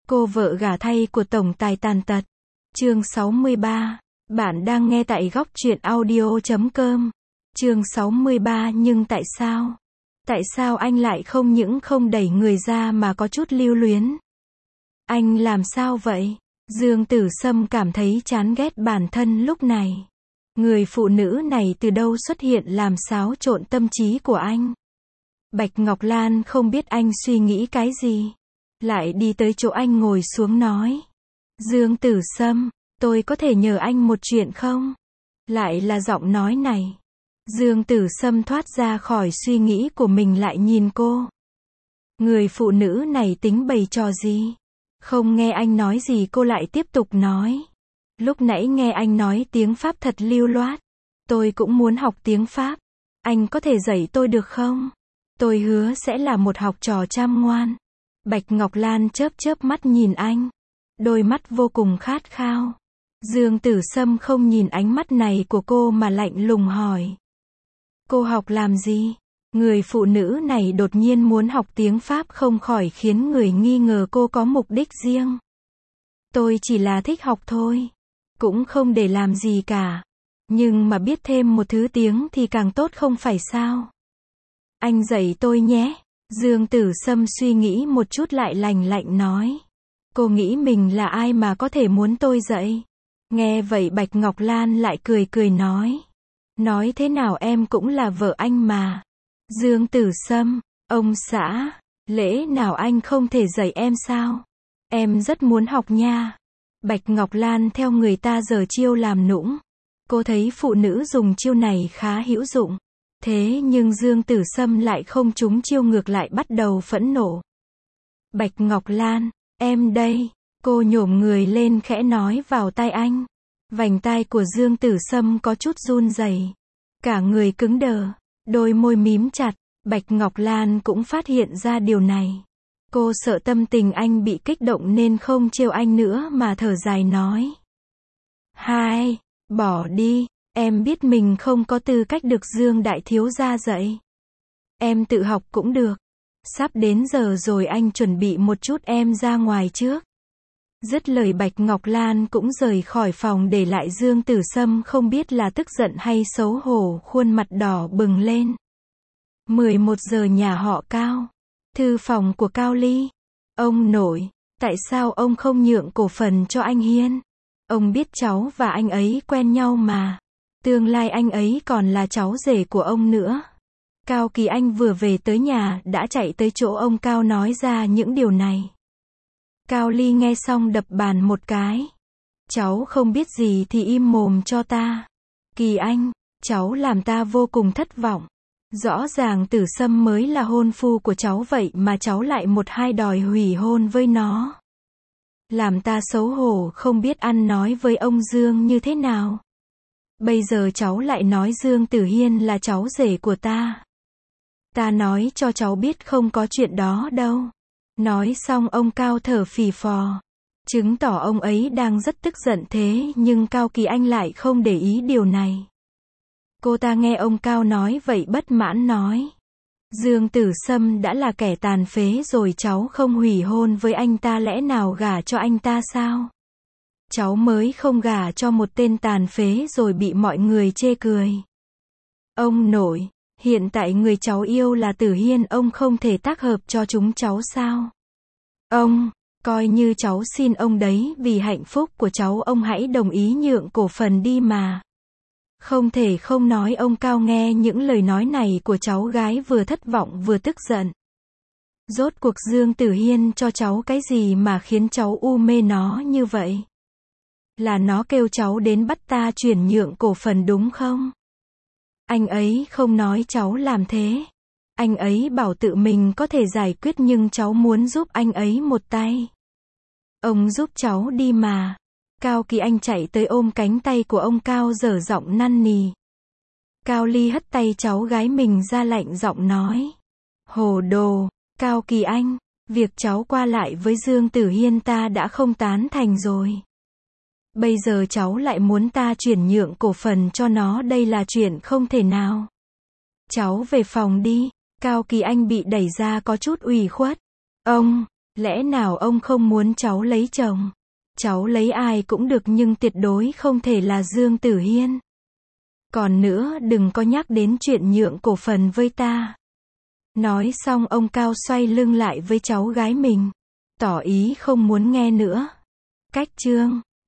Cô vợ gả thay của tổng tài tàn tật. Chương 63. Bạn đang nghe tại góc truyện audio.com. Chương 63. Nhưng tại sao? Tại sao anh lại không những không đẩy người ra mà có chút lưu luyến? Anh làm sao vậy? Dương Tử Sâm cảm thấy chán ghét bản thân lúc này. Người phụ nữ này từ đâu xuất hiện làm xáo trộn tâm trí của anh? Bạch Ngọc Lan không biết anh suy nghĩ cái gì. Lại đi tới chỗ anh ngồi xuống nói. Dương Tử Sâm, tôi có thể nhờ anh một chuyện không? Lại là giọng nói này. Dương Tử Sâm thoát ra khỏi suy nghĩ của mình lại nhìn cô. Người phụ nữ này tính bày trò gì? Không nghe anh nói gì cô lại tiếp tục nói. Lúc nãy nghe anh nói tiếng Pháp thật lưu loát. Tôi cũng muốn học tiếng Pháp. Anh có thể dạy tôi được không? Tôi hứa sẽ là một học trò chăm ngoan. Bạch Ngọc Lan chớp chớp mắt nhìn anh. Đôi mắt vô cùng khát khao. Dương Tử Sâm không nhìn ánh mắt này của cô mà lạnh lùng hỏi. Cô học làm gì? Người phụ nữ này đột nhiên muốn học tiếng Pháp không khỏi khiến người nghi ngờ cô có mục đích riêng. Tôi chỉ là thích học thôi. Cũng không để làm gì cả. Nhưng mà biết thêm một thứ tiếng thì càng tốt không phải sao? Anh dạy tôi nhé. Dương Tử Sâm suy nghĩ một chút lại lành lạnh nói. Cô nghĩ mình là ai mà có thể muốn tôi dạy? Nghe vậy Bạch Ngọc Lan lại cười cười nói. Nói thế nào em cũng là vợ anh mà. Dương Tử Sâm, ông xã, lẽ nào anh không thể dạy em sao? Em rất muốn học nha. Bạch Ngọc Lan theo người ta giở chiêu làm nũng. Cô thấy phụ nữ dùng chiêu này khá hữu dụng. Thế nhưng Dương Tử Sâm lại không trúng chiêu ngược lại bắt đầu phẫn nộ. Bạch Ngọc Lan, em đây. Cô nhổm người lên khẽ nói vào tai anh. Vành tai của Dương Tử Sâm có chút run rẩy. Cả người cứng đờ. Đôi môi mím chặt. Bạch Ngọc Lan cũng phát hiện ra điều này. Cô sợ tâm tình anh bị kích động nên không trêu anh nữa mà thở dài nói. Hai, bỏ đi. Em biết mình không có tư cách được Dương đại thiếu gia dạy. Em tự học cũng được. Sắp đến giờ rồi anh chuẩn bị một chút em ra ngoài trước. Dứt lời Bạch Ngọc Lan cũng rời khỏi phòng để lại Dương Tử Sâm không biết là tức giận hay xấu hổ khuôn mặt đỏ bừng lên. 11 giờ nhà họ Cao. Thư phòng của Cao Ly. Ông nội, tại sao ông không nhượng cổ phần cho anh Hiên? Ông biết cháu và anh ấy quen nhau mà. Tương lai anh ấy còn là cháu rể của ông nữa. Cao Kỳ Anh vừa về tới nhà đã chạy tới chỗ ông Cao nói ra những điều này. Cao Ly nghe xong đập bàn một cái. Cháu không biết gì thì im mồm cho ta. Kỳ Anh, cháu làm ta vô cùng thất vọng. Rõ ràng Tử Sâm mới là hôn phu của cháu vậy mà cháu lại một hai đòi hủy hôn với nó. Làm ta xấu hổ không biết ăn nói với ông Dương như thế nào. Bây giờ cháu lại nói Dương Tử Hiên là cháu rể của ta. Ta nói cho cháu biết không có chuyện đó đâu. Nói xong ông Cao thở phì phò. Chứng tỏ ông ấy đang rất tức giận thế nhưng Cao Kỳ Anh lại không để ý điều này. Cô ta nghe ông Cao nói vậy bất mãn nói. Dương Tử Sâm đã là kẻ tàn phế rồi cháu không hủy hôn với anh ta lẽ nào gả cho anh ta sao? Cháu mới không gả cho một tên tàn phế rồi bị mọi người chê cười. Ông nội, hiện tại người cháu yêu là Tử Hiên ông không thể tác hợp cho chúng cháu sao? Ông, coi như cháu xin ông đấy vì hạnh phúc của cháu ông hãy đồng ý nhượng cổ phần đi mà. Không thể không nói ông Cao nghe những lời nói này của cháu gái vừa thất vọng vừa tức giận. Rốt cuộc Dương Tử Hiên cho cháu cái gì mà khiến cháu u mê nó như vậy? Là nó kêu cháu đến bắt ta chuyển nhượng cổ phần đúng không? Anh ấy không nói cháu làm thế. Anh ấy bảo tự mình có thể giải quyết nhưng cháu muốn giúp anh ấy một tay. Ông giúp cháu đi mà. Cao Kỳ Anh chạy tới ôm cánh tay của ông Cao dở giọng năn nỉ. Cao Ly hất tay cháu gái mình ra lạnh giọng nói. Hồ đồ, Cao Kỳ Anh, việc cháu qua lại với Dương Tử Hiên ta đã không tán thành rồi. Bây giờ cháu lại muốn ta chuyển nhượng cổ phần cho nó đây là chuyện không thể nào. Cháu về phòng đi. Cao Kỳ Anh bị đẩy ra có chút ủy khuất. Ông, Lẽ nào ông không muốn cháu lấy chồng? Cháu lấy ai cũng được nhưng tuyệt đối không thể là Dương Tử Hiên. Còn nữa đừng có nhắc đến chuyện nhượng cổ phần với ta. Nói xong ông Cao xoay lưng lại với cháu gái mình. Tỏ ý không muốn nghe nữa. Cách chương